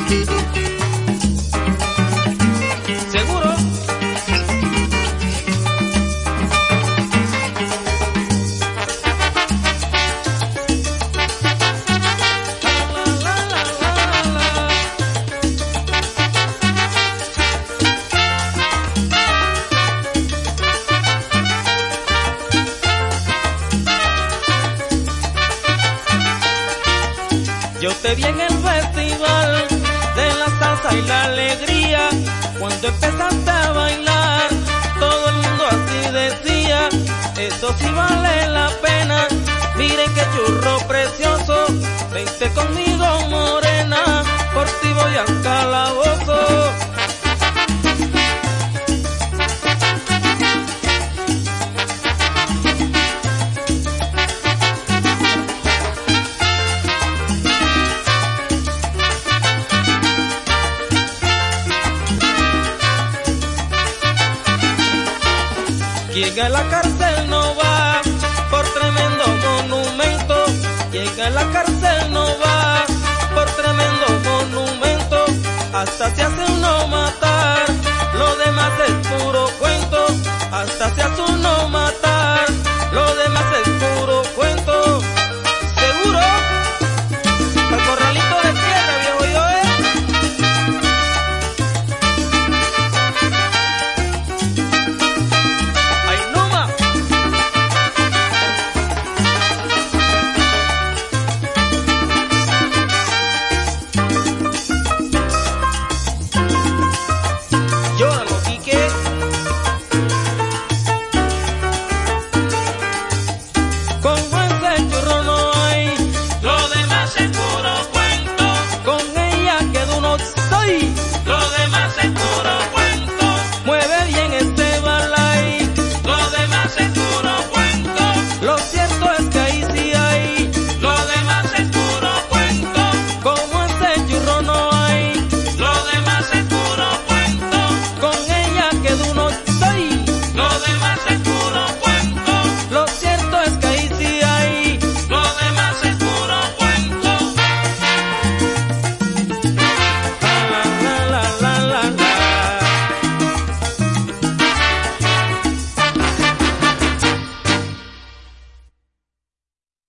Seguro. Yo te vi en el festival de la salsa y la alegría, cuando empezaste a bailar, todo el mundo así decía, eso sí vale la pena, miren qué churro precioso, vente conmigo morena, por ti voy al calabozo. Quien a la cárcel no va por tremendo monumento, quien a la cárcel no va por tremendo monumento, hasta se hace